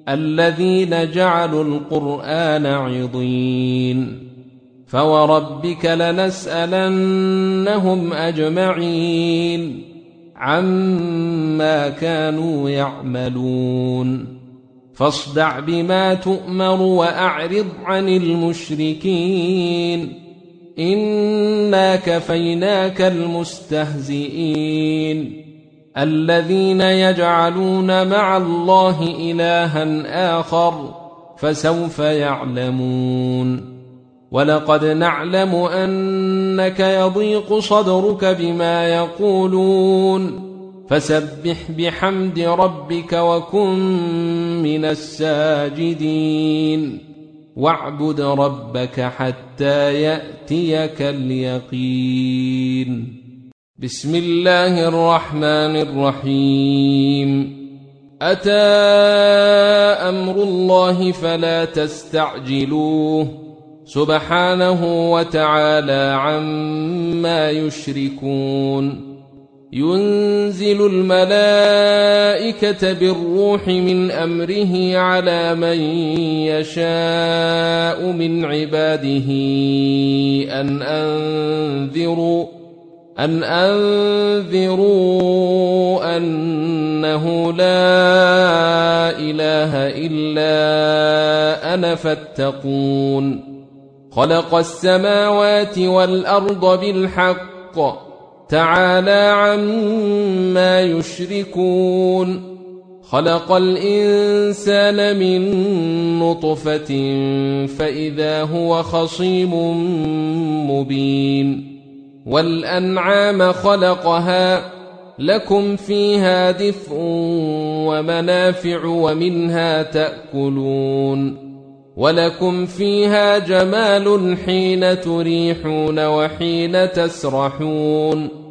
الذين جعلوا القرآن عضين فوربك لنسألنهم أجمعين عما كانوا يعملون فاصدع بما تؤمر وأعرض عن المشركين إنا كفيناك المستهزئين الذين يجعلون مع الله إلها آخر فسوف يعلمون ولقد نعلم أنك يضيق صدرك بما يقولون فسبح بحمد ربك وكن من الساجدين واعبد ربك حتى يأتيك اليقين بسم الله الرحمن الرحيم أتى أمر الله فلا تستعجلوه سبحانه وتعالى عما يشركون ينزل الملائكة بالروح من أمره على من يشاء من عباده أن أنذروا أنه لا إله إلا أنا فاتقون خلق السماوات والأرض بالحق تعالى عما يشركون خلق الإنسان من نطفة فإذا هو خصيم مبين والأنعام خلقها لكم فيها دفء ومنافع ومنها تأكلون ولكم فيها جمال حين تريحون وحين تسرحون